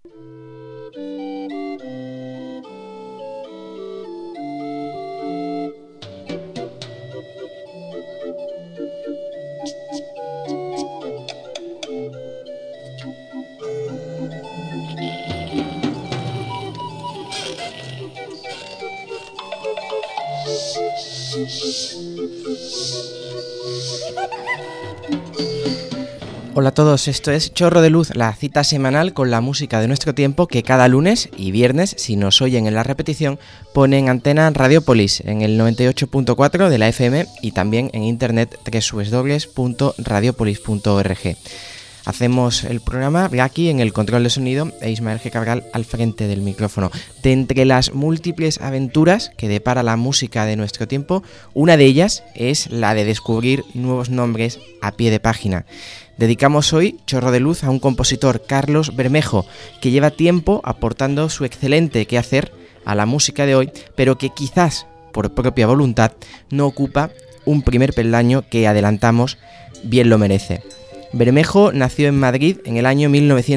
Hola a todos, esto es Chorro de Luz, la cita semanal con la música de nuestro tiempo que cada lunes y viernes, si nos oyen en la repetición, pone en antena Radiopolis en el 98.4 de la FM y también en internet www.radiopolis.org. Hacemos el programa aquí en el control de sonido e Ismael G. Cabral al frente del micrófono. De entre las múltiples aventuras que depara la música de nuestro tiempo, una de ellas es la de descubrir nuevos nombres a pie de página. Dedicamos hoy Chorro de Luz a un compositor, Carlos Bermejo, que lleva tiempo aportando su excelente quehacer a la música de hoy, pero que quizás por propia voluntad no ocupa un primer peldaño que adelantamos bien lo merece. Bermejo nació en Madrid en el año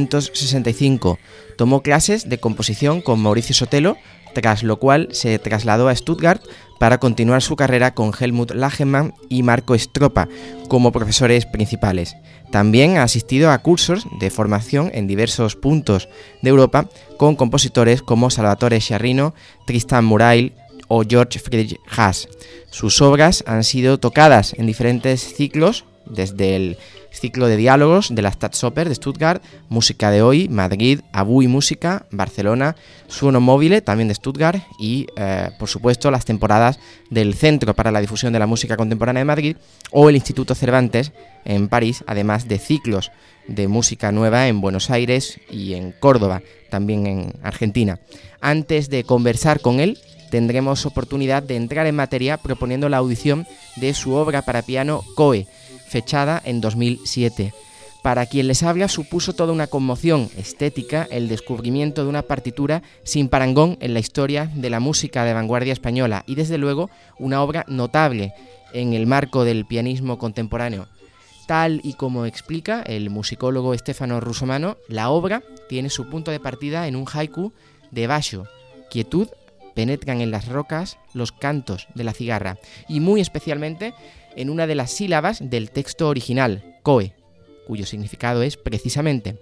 1965. Tomó clases de composición con Mauricio Sotelo, tras lo cual se trasladó a Stuttgart para continuar su carrera con Helmut Lagemann y Marco Stropa como profesores principales. También ha asistido a cursos de formación en diversos puntos de Europa con compositores como Salvatore Sciarrino, Tristan Murail o Georg Friedrich Haas. Sus obras han sido tocadas en diferentes ciclos, desde el ciclo de diálogos de la Staatsoper de Stuttgart, Música de Hoy, Madrid, Avui Música, Barcelona, Suono Mobile, también de Stuttgart, y por supuesto las temporadas del Centro para la Difusión de la Música Contemporánea de Madrid o el Instituto Cervantes en París, además de ciclos de música nueva en Buenos Aires y en Córdoba, también en Argentina. Antes de conversar con él, tendremos oportunidad de entrar en materia proponiendo la audición de su obra para piano Coe, fechada en 2007. Para quien les habla, supuso toda una conmoción estética el descubrimiento de una partitura sin parangón en la historia de la música de vanguardia española y desde luego una obra notable en el marco del pianismo contemporáneo. Tal y como explica el musicólogo Stefano Russomano, la obra tiene su punto de partida en un haiku de Basho: quietud, penetran en las rocas los cantos de la cigarra, y muy especialmente en una de las sílabas del texto original, Coe, cuyo significado es precisamente,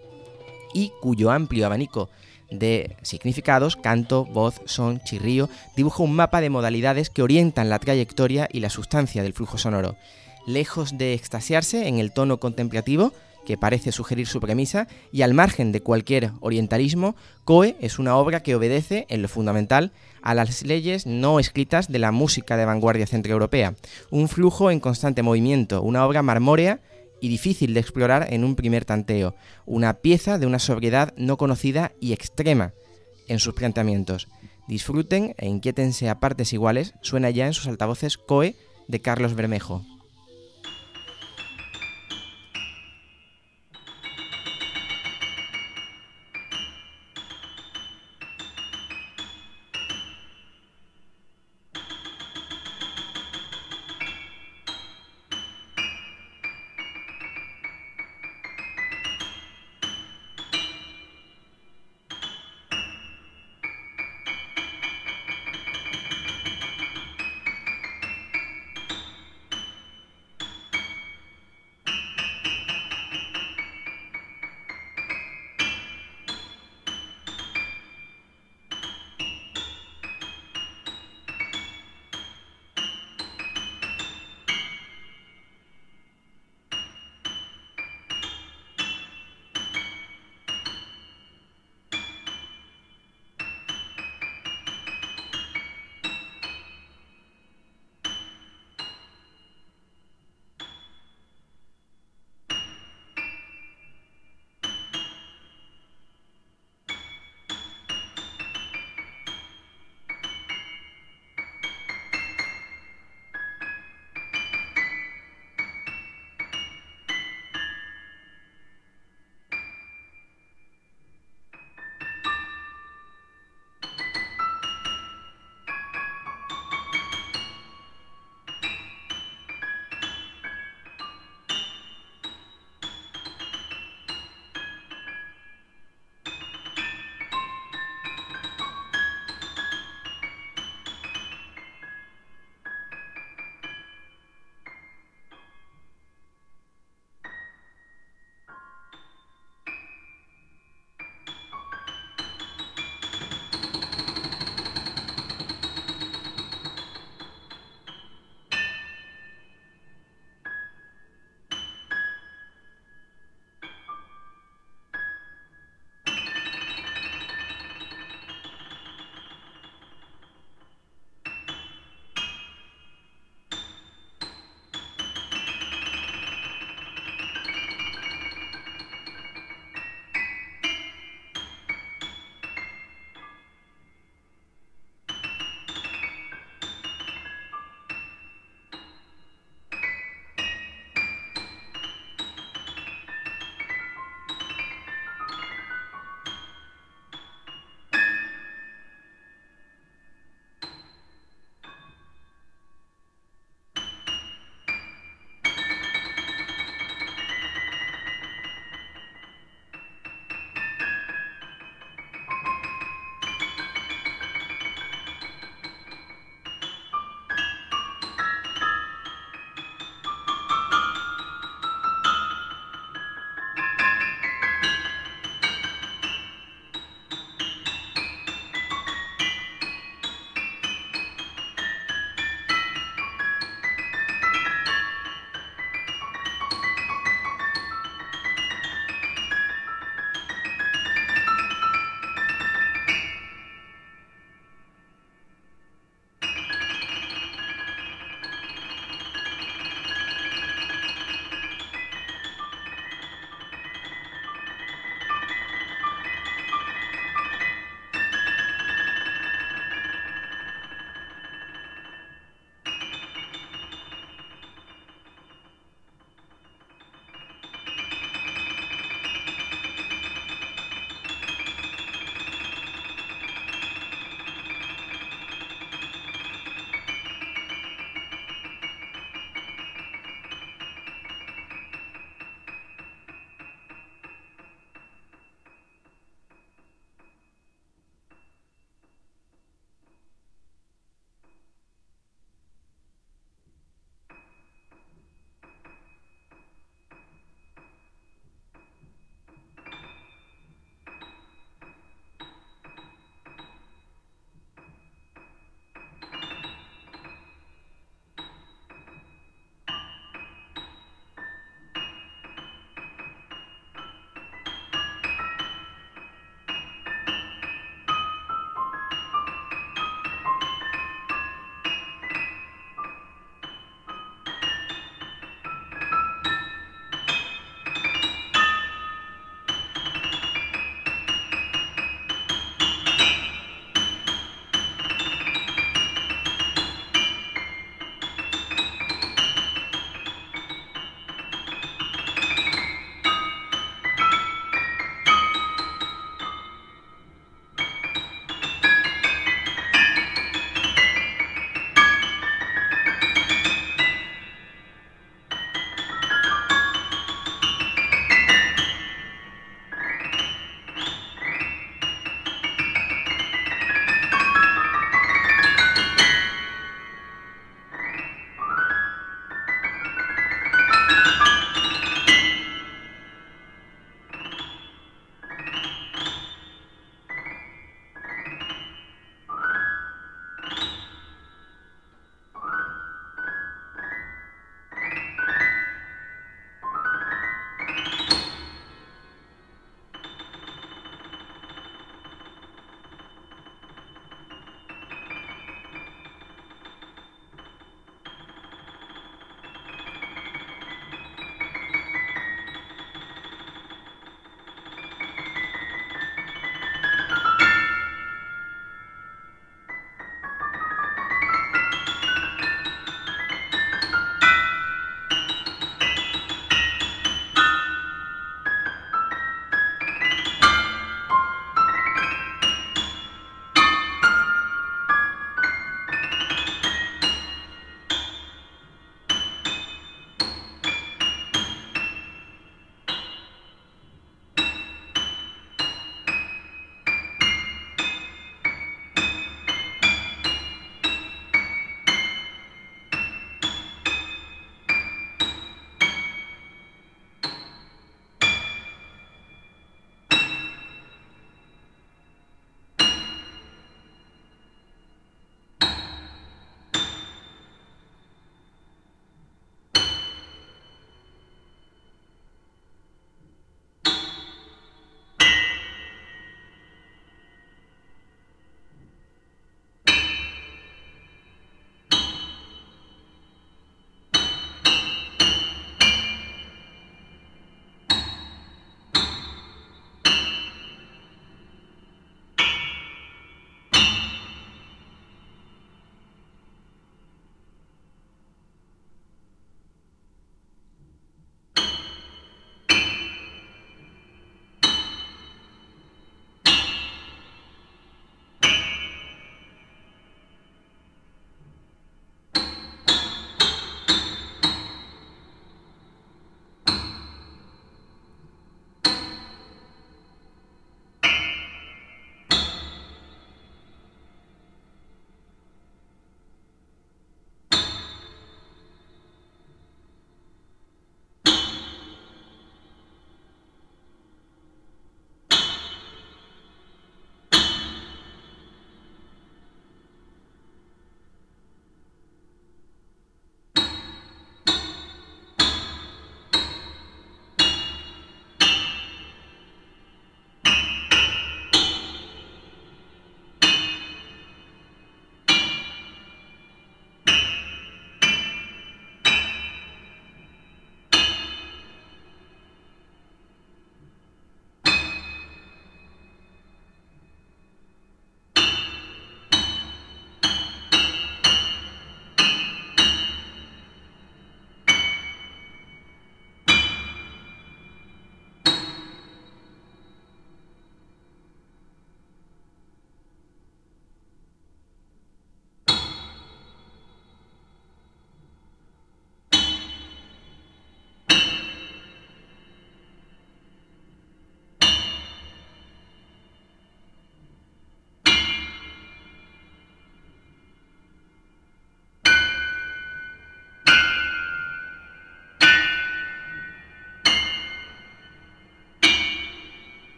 y cuyo amplio abanico de significados, canto, voz, son, chirrío, dibuja un mapa de modalidades que orientan la trayectoria y la sustancia del flujo sonoro. Lejos de extasiarse en el tono contemplativo, que parece sugerir su premisa, y al margen de cualquier orientalismo, Coe es una obra que obedece, en lo fundamental, a las leyes no escritas de la música de vanguardia centroeuropea, un flujo en constante movimiento, una obra marmórea y difícil de explorar en un primer tanteo, una pieza de una sobriedad no conocida y extrema en sus planteamientos. Disfruten e inquiétense a partes iguales, suena ya en sus altavoces Coe de Carlos Bermejo.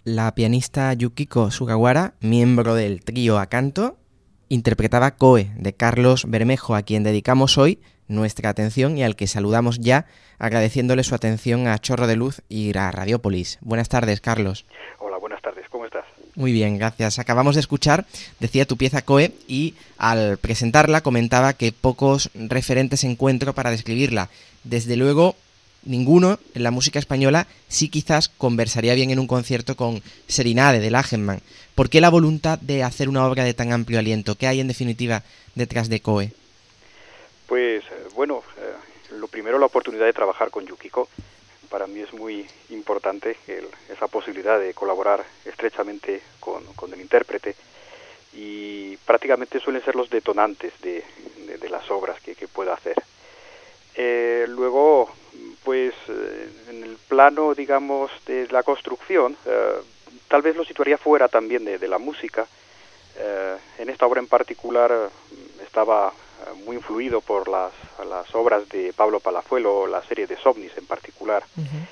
la pianista Yukiko Sugawara, miembro del trío Acanto, interpretaba Koe de Carlos Bermejo, a quien dedicamos hoy nuestra atención y al que saludamos ya agradeciéndole su atención a Chorro de Luz y a Radiópolis. Buenas tardes, Carlos. Hola, buenas tardes, ¿cómo estás? Muy bien, gracias. Acabamos de escuchar, decía, tu pieza Koe, y al presentarla comentaba que pocos referentes encuentro para describirla. Desde luego, ninguno en la música española. Sí, quizás conversaría bien en un concierto con Serenade de Lachenmann. ¿Por qué la voluntad de hacer una obra de tan amplio aliento? ¿Qué hay en definitiva detrás de Koe? Pues bueno, lo primero, la oportunidad de trabajar con Yukiko. Para mí es muy importante esa posibilidad de colaborar estrechamente con el intérprete, y prácticamente suelen ser los detonantes de las obras que pueda hacer. Luego, pues en el plano, digamos, de la construcción, tal vez lo situaría fuera también de la música. En esta obra en particular estaba muy influido por las obras de Pablo Palazuelo, la serie de Somnis en particular.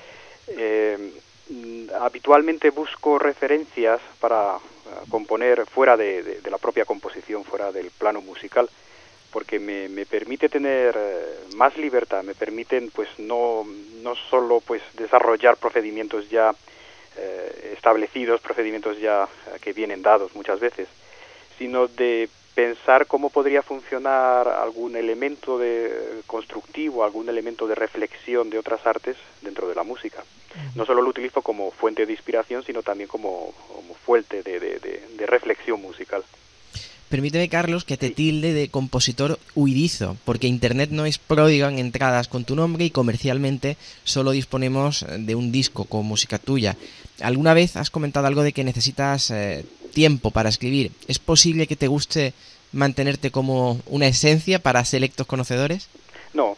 Habitualmente busco referencias para componer fuera de la propia composición, fuera del plano musical, porque me permite tener más libertad, me permiten pues no solo pues desarrollar procedimientos ya establecidos, procedimientos ya que vienen dados muchas veces, sino de pensar cómo podría funcionar algún elemento de constructivo, algún elemento de reflexión de otras artes dentro de la música. No solo lo utilizo como fuente de inspiración, sino también como fuente de reflexión musical. Permíteme, Carlos, que te tilde de compositor huidizo, porque Internet no es pródiga en entradas con tu nombre y comercialmente solo disponemos de un disco con música tuya. ¿Alguna vez has comentado algo de que necesitas tiempo para escribir? ¿Es posible que te guste mantenerte como una esencia para selectos conocedores? No,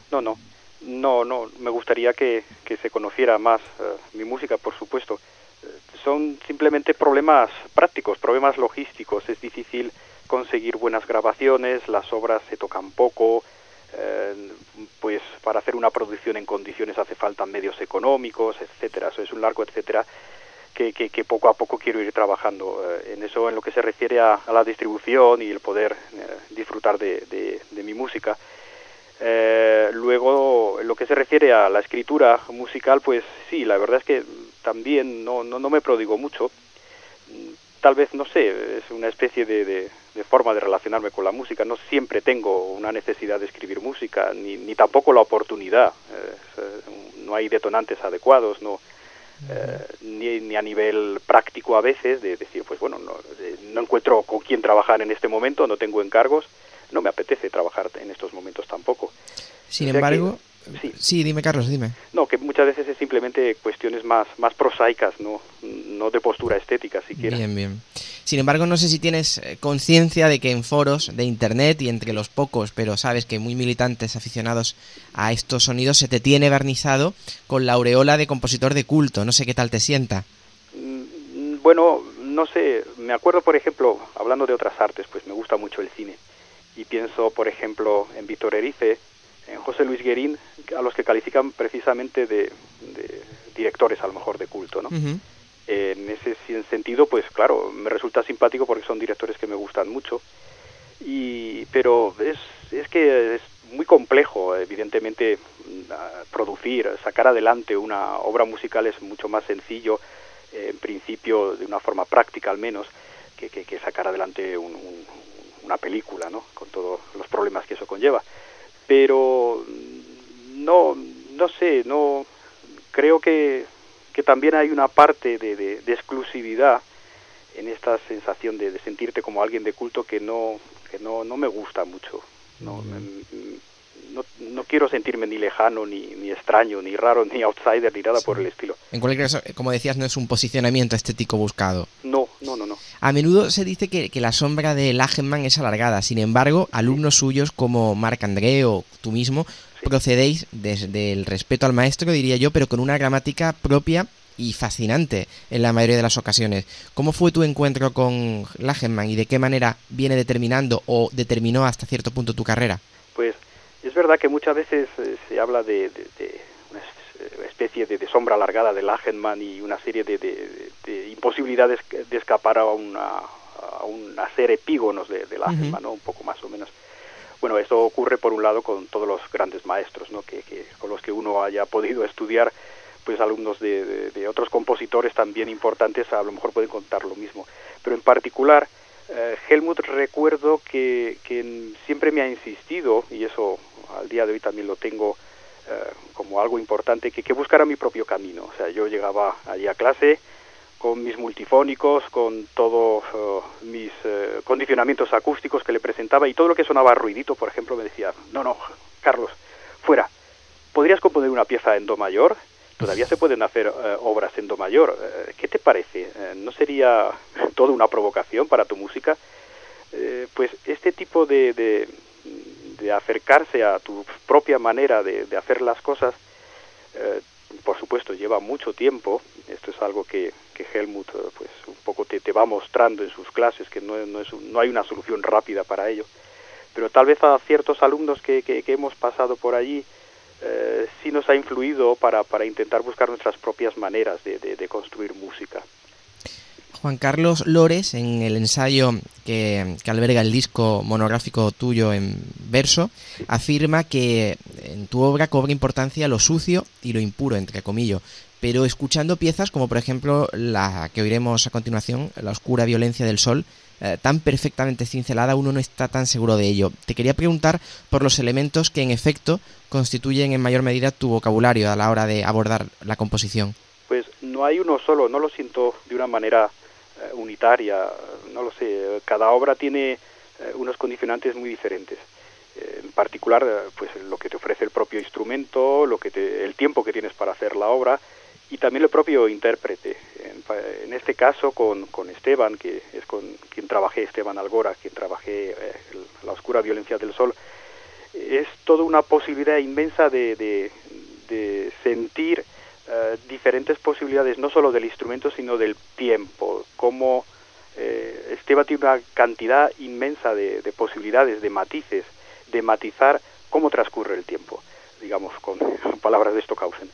me gustaría que se conociera más mi música, por supuesto. Son simplemente problemas prácticos, problemas logísticos. Es difícil conseguir buenas grabaciones, las obras se tocan poco, pues para hacer una producción en condiciones hace falta medios económicos, etcétera. Eso es un largo etcétera que poco a poco quiero ir trabajando en eso, en lo que se refiere a la distribución y el poder disfrutar de mi música. Luego, en lo que se refiere a la escritura musical, pues sí, la verdad es que también no me prodigo mucho. Tal vez, no sé, es una especie de forma de relacionarme con la música. No siempre tengo una necesidad de escribir música, ni tampoco la oportunidad. No hay detonantes adecuados, ni a nivel práctico a veces, de decir, pues bueno, no encuentro con quién trabajar en este momento, no tengo encargos, no me apetece trabajar en estos momentos tampoco. Sin embargo, sí, dime, Carlos, dime. No, que muchas veces es simplemente cuestiones más prosaicas, no de postura estética siquiera. Bien. Sin embargo, no sé si tienes conciencia de que en foros de internet y entre los pocos, pero sabes que muy militantes aficionados a estos sonidos, se te tiene barnizado con la aureola de compositor de culto. No sé qué tal te sienta. Bueno, no sé, me acuerdo, por ejemplo, hablando de otras artes, pues me gusta mucho el cine. Y pienso, por ejemplo, en Víctor Erice, en José Luis Guerín, a los que califican precisamente de directores, a lo mejor, de culto, ¿no? Uh-huh. En ese sentido, pues claro, me resulta simpático porque son directores que me gustan mucho, pero es que es muy complejo, evidentemente, producir, sacar adelante una obra musical es mucho más sencillo, en principio, de una forma práctica al menos, que sacar adelante una película, ¿no? Con todos los problemas que eso conlleva. Pero no sé, creo que también hay una parte de exclusividad en esta sensación de sentirte como alguien de culto que no me gusta mucho. No quiero sentirme ni lejano, ni extraño, ni raro, ni outsider, ni nada por el estilo. En cualquier caso, como decías, no es un posicionamiento estético buscado. No. A menudo se dice que la sombra de Lachenmann es alargada. Sin embargo, alumnos suyos como Marc André o tú mismo procedéis desde el respeto al maestro, diría yo, pero con una gramática propia y fascinante en la mayoría de las ocasiones. ¿Cómo fue tu encuentro con Lachenmann y de qué manera viene determinando o determinó hasta cierto punto tu carrera? Pues es verdad que muchas veces se habla de una especie de sombra alargada de Lachenmann y una serie de posibilidades de escapar a ser epígonos de la alma, ¿no? Un poco más o menos. Bueno, esto ocurre por un lado con todos los grandes maestros, ¿no? que con los que uno haya podido estudiar, pues alumnos de otros compositores también importantes a lo mejor pueden contar lo mismo. Pero en particular, Helmut, recuerdo que siempre me ha insistido, y eso al día de hoy también lo tengo como algo importante, que buscara mi propio camino. O sea, yo llegaba allí a clase con mis multifónicos, con todos mis condicionamientos acústicos que le presentaba, y todo lo que sonaba ruidito, por ejemplo, me decía, no, Carlos, fuera, ¿podrías componer una pieza en do mayor? Todavía se pueden hacer obras en do mayor. ¿Qué te parece? ¿No sería toda una provocación para tu música? Pues este tipo de acercarse a tu propia manera de hacer las cosas, por supuesto, lleva mucho tiempo. Esto es algo que Helmut pues un poco te va mostrando en sus clases, que no hay una solución rápida para ello. Pero tal vez a ciertos alumnos que hemos pasado por allí, sí nos ha influido para intentar buscar nuestras propias maneras de construir música. Juan Carlos Lores, en el ensayo que alberga el disco monográfico tuyo en verso, afirma que en tu obra cobra importancia lo sucio y lo impuro, entre comillas, pero escuchando piezas como por ejemplo la que oiremos a continuación, La oscura violencia del sol, tan perfectamente cincelada, uno no está tan seguro de ello. Te quería preguntar por los elementos que en efecto constituyen en mayor medida tu vocabulario a la hora de abordar la composición. Pues no hay uno solo, no lo siento de una manera unitaria, no lo sé, cada obra tiene unos condicionantes muy diferentes. En particular, pues lo que te ofrece el propio instrumento, el tiempo que tienes para hacer la obra, y también el propio intérprete. En este caso con Esteban, que es con quien trabajé, Esteban Algora, quien trabajé La oscura violencia del sol, es toda una posibilidad inmensa de sentir diferentes posibilidades, no solo del instrumento, sino del tiempo. Como Esteban tiene una cantidad inmensa de posibilidades, de matices, de matizar cómo transcurre el tiempo, digamos, con palabras de Stockhausen.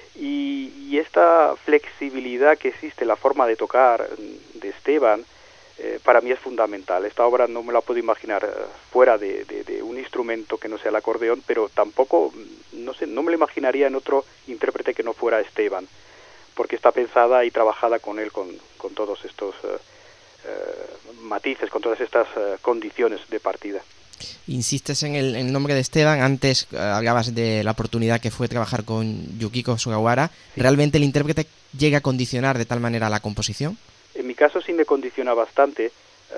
Y esta flexibilidad que existe, la forma de tocar de Esteban, para mí es fundamental. Esta obra no me la puedo imaginar fuera de un instrumento que no sea el acordeón, pero tampoco, no me la imaginaría en otro intérprete que no fuera Esteban, porque está pensada y trabajada con él, con todos estos matices, con todas estas condiciones de partida. Insistes en el nombre de Esteban. Antes hablabas de la oportunidad que fue trabajar con Yukiko Sugawara. Sí. ¿Realmente el intérprete llega a condicionar de tal manera la composición? En mi caso sí me condiciona bastante.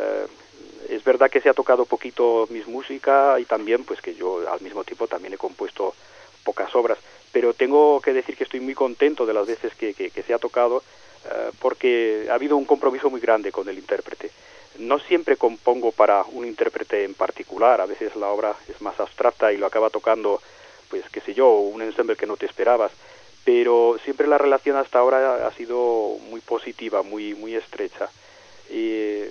Es verdad que se ha tocado poquito mis música y también pues que yo al mismo tiempo también he compuesto pocas obras, pero tengo que decir que estoy muy contento de las veces que se ha tocado, porque ha habido un compromiso muy grande con el intérprete. No siempre compongo para un intérprete en particular, a veces la obra es más abstracta y lo acaba tocando, pues qué sé yo, un ensemble que no te esperabas, pero siempre la relación hasta ahora ha sido muy positiva, muy estrecha. Y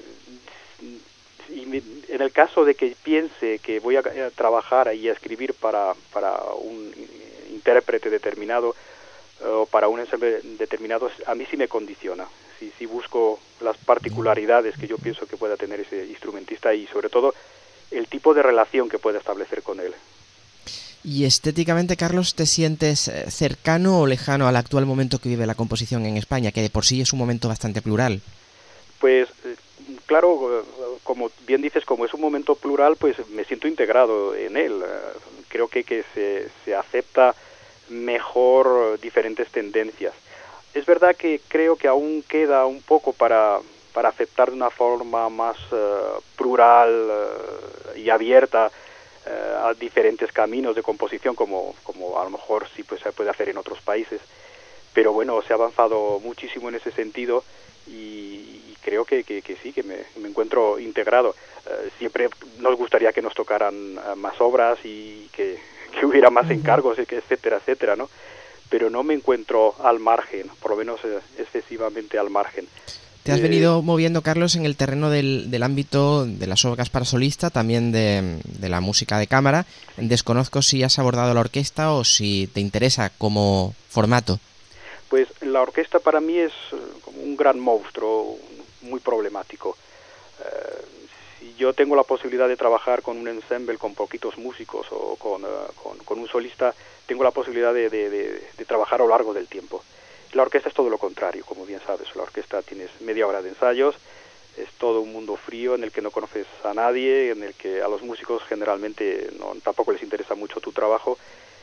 en el caso de que piense que voy a trabajar y a escribir para un intérprete determinado o para un ensemble determinado, a mí sí me condiciona. Si busco las particularidades que yo pienso que pueda tener ese instrumentista y sobre todo el tipo de relación que pueda establecer con él. ¿Y estéticamente, Carlos, te sientes cercano o lejano al actual momento que vive la composición en España, que de por sí es un momento bastante plural? Pues claro, como bien dices, como es un momento plural, pues me siento integrado en él. Creo que se acepta mejor diferentes tendencias. Es verdad que creo que aún queda un poco para aceptar de una forma más plural y abierta a diferentes caminos de composición, como a lo mejor sí pues se puede hacer en otros países. Pero bueno, se ha avanzado muchísimo en ese sentido y creo que sí, que me encuentro integrado. Siempre nos gustaría que nos tocaran más obras y que hubiera más encargos, etcétera, etcétera, ¿no? Pero no me encuentro al margen, por lo menos excesivamente al margen. Te has venido moviendo, Carlos, en el terreno del ámbito de las obras para solista, también de la música de cámara. Desconozco si has abordado la orquesta o si te interesa como formato. Pues la orquesta para mí es como un gran monstruo, muy problemático. Si yo tengo la posibilidad de trabajar con un ensemble con poquitos músicos o con un solista, tengo la posibilidad de trabajar a lo largo del tiempo. La orquesta es todo lo contrario, como bien sabes. La orquesta tienes media hora de ensayos, es todo un mundo frío en el que no conoces a nadie, en el que a los músicos generalmente tampoco les interesa mucho tu trabajo,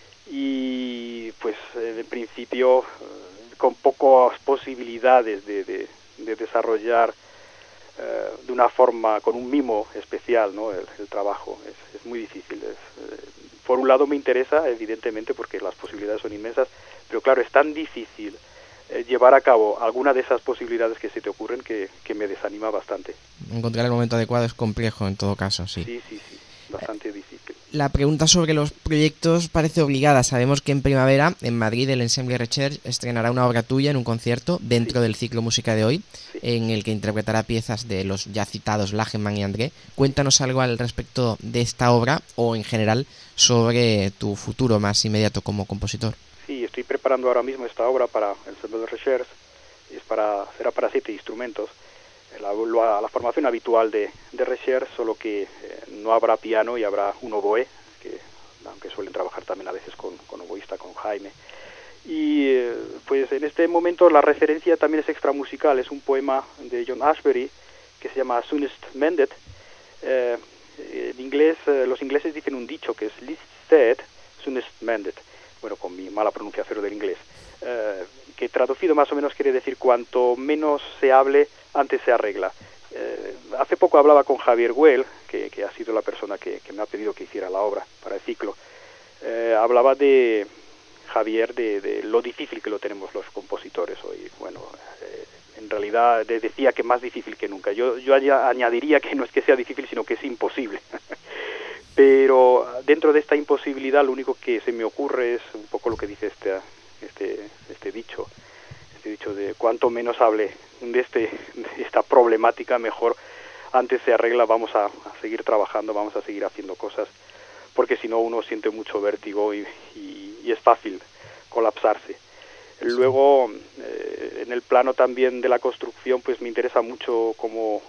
y pues en principio con pocas posibilidades de desarrollar de una forma, con un mimo especial, ¿no? el trabajo. Es muy difícil. Por un lado me interesa, evidentemente, porque las posibilidades son inmensas, pero claro, es tan difícil llevar a cabo alguna de esas posibilidades que se te ocurren que me desanima bastante. Encontrar el momento adecuado es complejo en todo caso, sí. Sí, bastante difícil. La pregunta sobre los proyectos parece obligada. Sabemos que en primavera, en Madrid, el Ensemble Recherche estrenará una obra tuya en un concierto dentro del ciclo Música de Hoy, en el que interpretará piezas de los ya citados Lachenmann y André. Cuéntanos algo al respecto de esta obra o en general sobre tu futuro más inmediato como compositor. Sí, estoy preparando ahora mismo esta obra para el Ensemble Recherche. Será para 7 instrumentos. La formación habitual de Recherche, solo que no habrá piano y habrá un oboe, que aunque suelen trabajar también a veces con oboísta, con Jaime. Y pues en este momento la referencia también es extramusical. Es un poema de John Ashbery que se llama Soonest Mended. En inglés, los ingleses dicen un dicho que es least said, soonest mended. Bueno, con mi mala pronunciación del inglés. Que traducido más o menos quiere decir cuanto menos se hable, antes se arregla. Hace poco hablaba con Javier Güell, que ha sido la persona que me ha pedido que hiciera la obra para el ciclo. Hablaba de Javier de lo difícil que lo tenemos los compositores hoy. Bueno, en realidad decía que más difícil que nunca. Yo añadiría que no es que sea difícil, sino que es imposible. Pero dentro de esta imposibilidad lo único que se me ocurre es un poco lo que dice este dicho de cuanto menos hable de esta problemática, mejor antes se arregla. Vamos a seguir trabajando, vamos a seguir haciendo cosas, porque si no uno siente mucho vértigo y es fácil colapsarse. Luego, en el plano también de la construcción, pues me interesa mucho cómo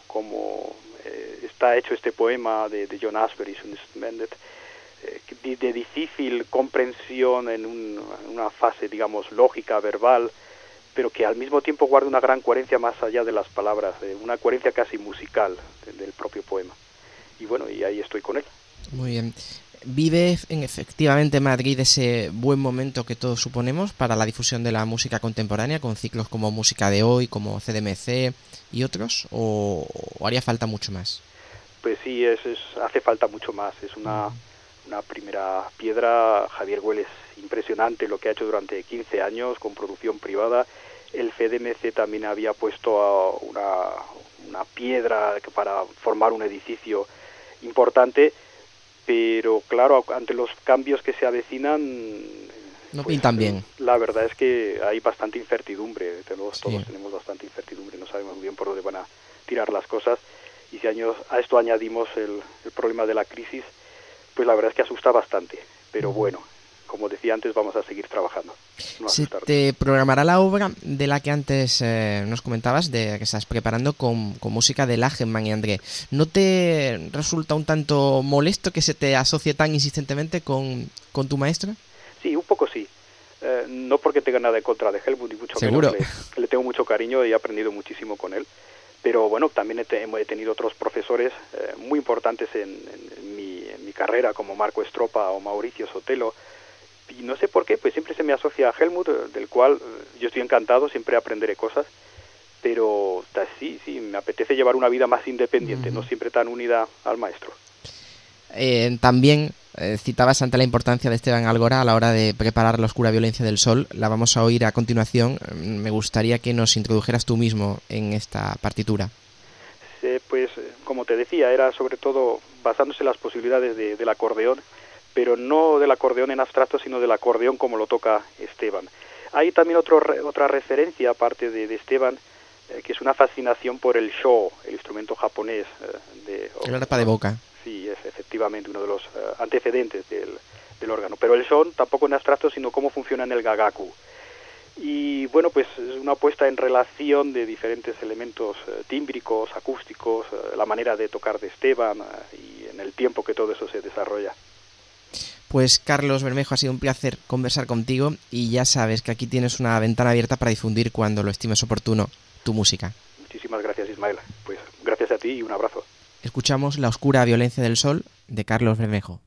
está hecho este poema de John Ashbery, Soonest Mended, de difícil comprensión en una fase, digamos, lógica, verbal, pero que al mismo tiempo guarda una gran coherencia más allá de las palabras, una coherencia casi musical del propio poema. Y bueno, y ahí estoy con él. Muy bien. ¿Vive efectivamente Madrid ese buen momento que todos suponemos para la difusión de la música contemporánea, con ciclos como Música de Hoy, como CDMC y otros, o haría falta mucho más? Pues sí, hace falta mucho más. Es una primera piedra. Javier Güell es impresionante lo que ha hecho durante 15 años con producción privada. El CDMC también había puesto una piedra para formar un edificio importante, pero claro, ante los cambios que se avecinan, no pintan bien. La verdad es que hay bastante incertidumbre. Todos tenemos bastante incertidumbre, no sabemos muy bien por dónde van a tirar las cosas. Y si a esto añadimos el problema de la crisis, pues la verdad es que asusta bastante. Pero bueno, como decía antes, vamos a seguir trabajando. Se te programará la obra de la que antes nos comentabas, de que estás preparando con música de Lachenmann y André. ¿No te resulta un tanto molesto que se te asocie tan insistentemente con tu maestro? Sí, un poco sí. No porque tenga nada en contra de Helmut, ni mucho ¿Seguro? menos. Le tengo mucho cariño y he aprendido muchísimo con él. Pero bueno, también he tenido otros profesores muy importantes en mi carrera, como Marco Estropa o Mauricio Sotelo. Y no sé por qué, pues siempre se me asocia a Helmut, del cual yo estoy encantado, siempre aprenderé cosas. Pero sí, me apetece llevar una vida más independiente, no siempre tan unida al maestro. También citabas ante la importancia de Esteban Algora a la hora de preparar La oscura violencia del sol. La vamos a oír a continuación. Me gustaría que nos introdujeras tú mismo en esta partitura. Pues como te decía, era sobre todo basándose en las posibilidades del acordeón, pero no del acordeón en abstracto, sino del acordeón como lo toca Esteban. Hay también otra referencia, aparte de Esteban, que es una fascinación por el sho, el instrumento japonés. El arpa de boca. Sí, es efectivamente uno de los antecedentes del órgano. Pero el shon tampoco en abstracto, sino cómo funciona en el gagaku. Y bueno, pues es una puesta en relación de diferentes elementos tímbricos, acústicos, la manera de tocar de Esteban y en el tiempo que todo eso se desarrolla. Pues Carlos Bermejo, ha sido un placer conversar contigo y ya sabes que aquí tienes una ventana abierta para difundir cuando lo estimes oportuno tu música. Muchísimas gracias, Ismael. Pues gracias a ti y un abrazo. Escuchamos La oscura violencia del sol de Carlos Bermejo.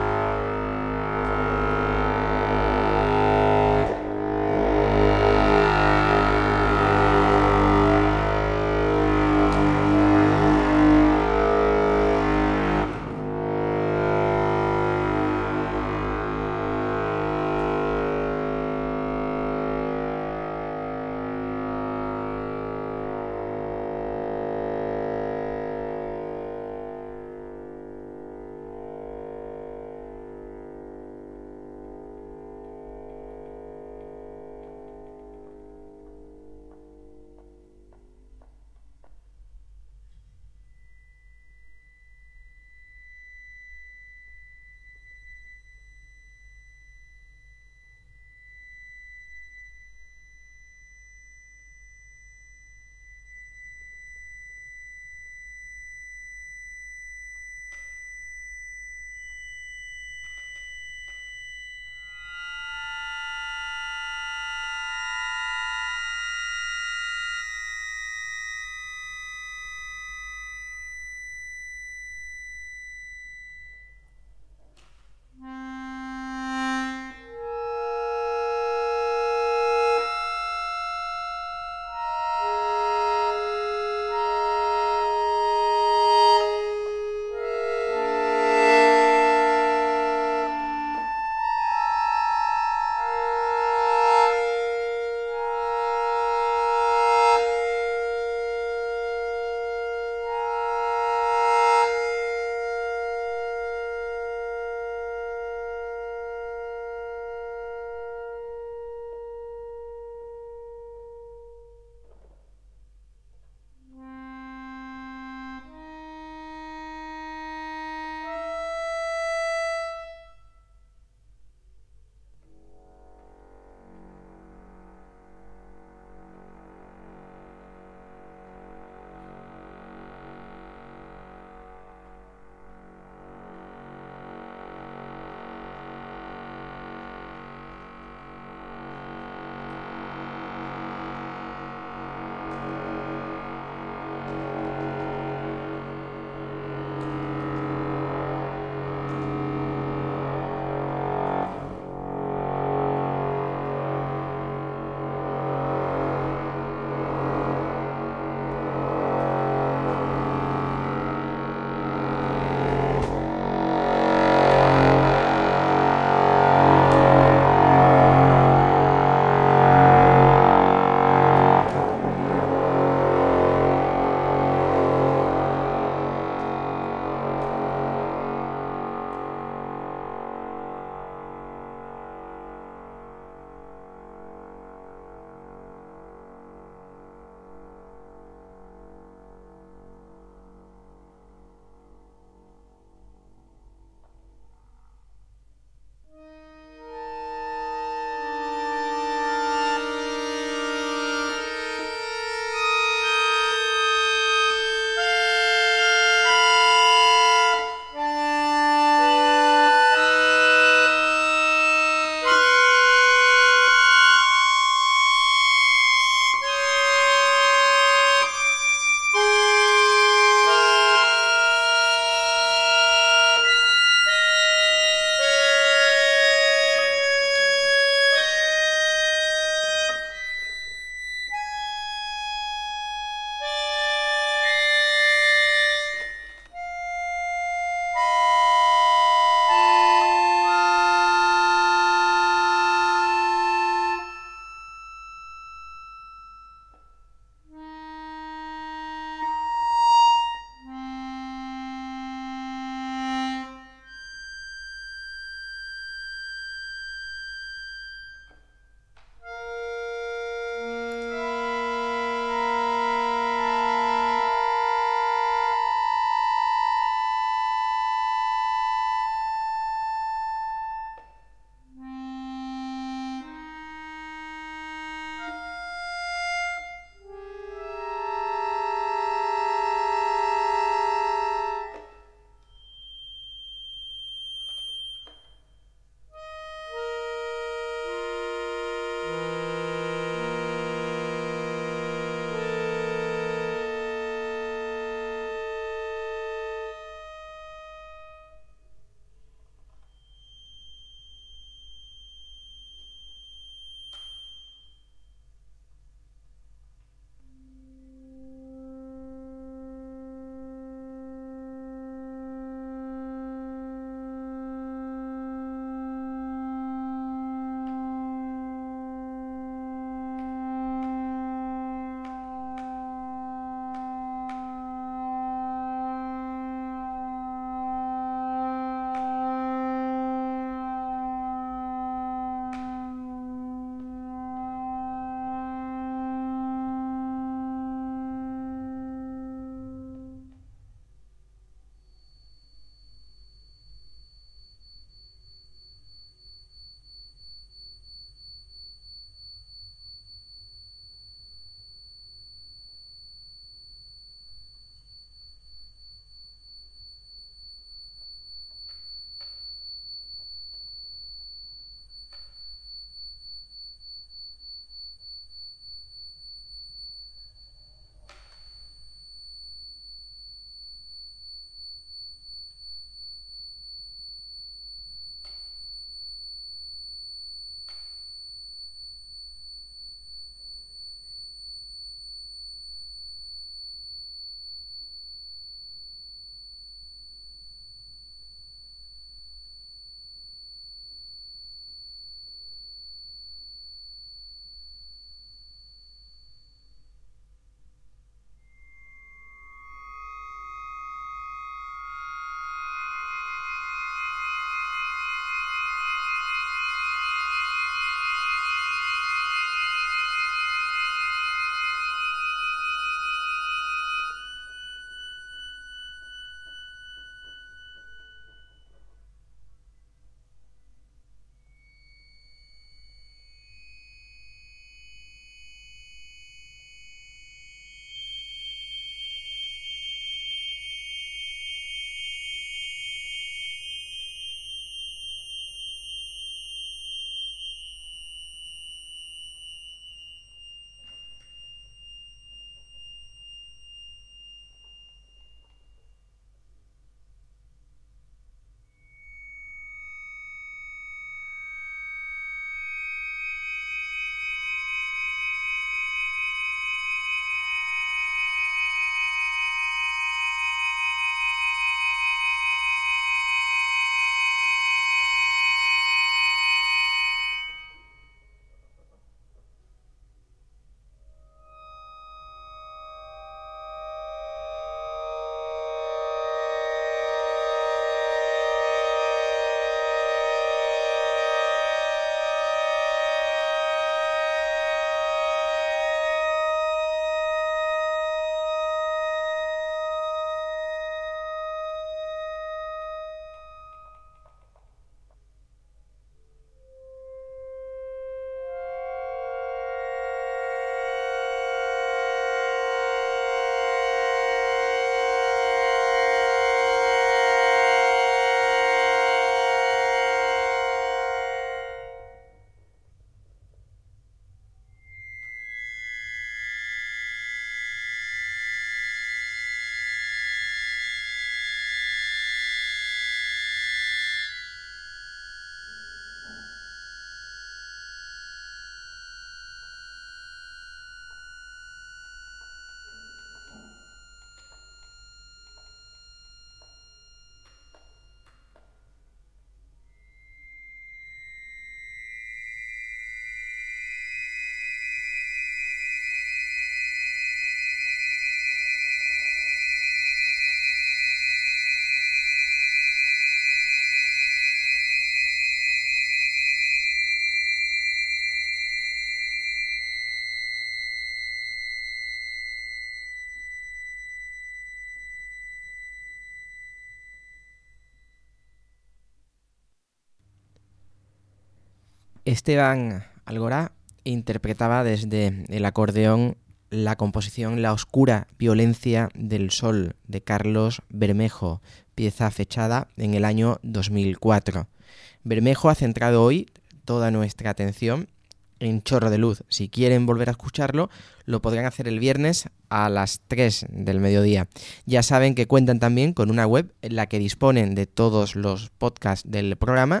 Esteban Algora interpretaba desde el acordeón la composición La oscura violencia del sol de Carlos Bermejo, pieza fechada en el año 2004. Bermejo ha centrado hoy toda nuestra atención en Chorro de Luz. Si quieren volver a escucharlo, lo podrán hacer el viernes a las 3 del mediodía. Ya saben que cuentan también con una web en la que disponen de todos los podcasts del programa,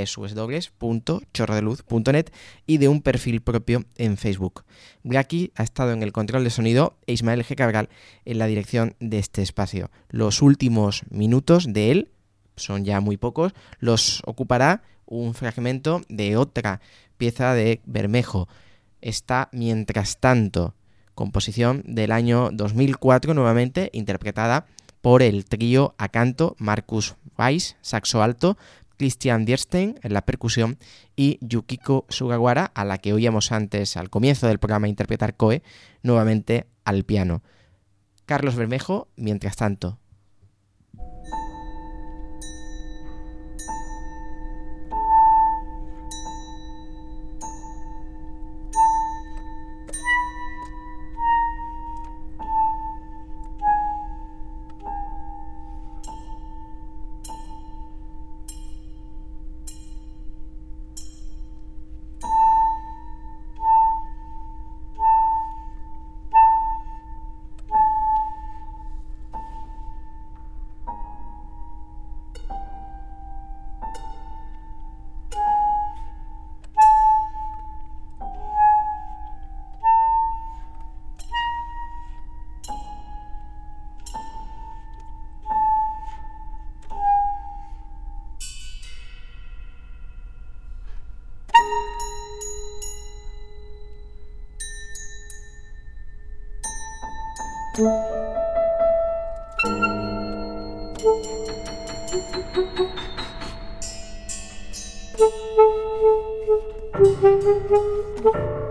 www.chorrodeluz.net, y de un perfil propio en Facebook. Blackie ha estado en el control de sonido e Ismael G. Cabral en la dirección de este espacio. Los últimos minutos de él, son ya muy pocos, los ocupará un fragmento de otra pieza de Bermejo. Está Mientras tanto, composición del año 2004, nuevamente interpretada por el trío a canto Marcus Weiss, saxo alto, Christian Dierstein en la percusión y Yukiko Sugawara, a la que oíamos antes al comienzo del programa interpretar Koe, nuevamente al piano. Carlos Bermejo, Mientras tanto. Thank you.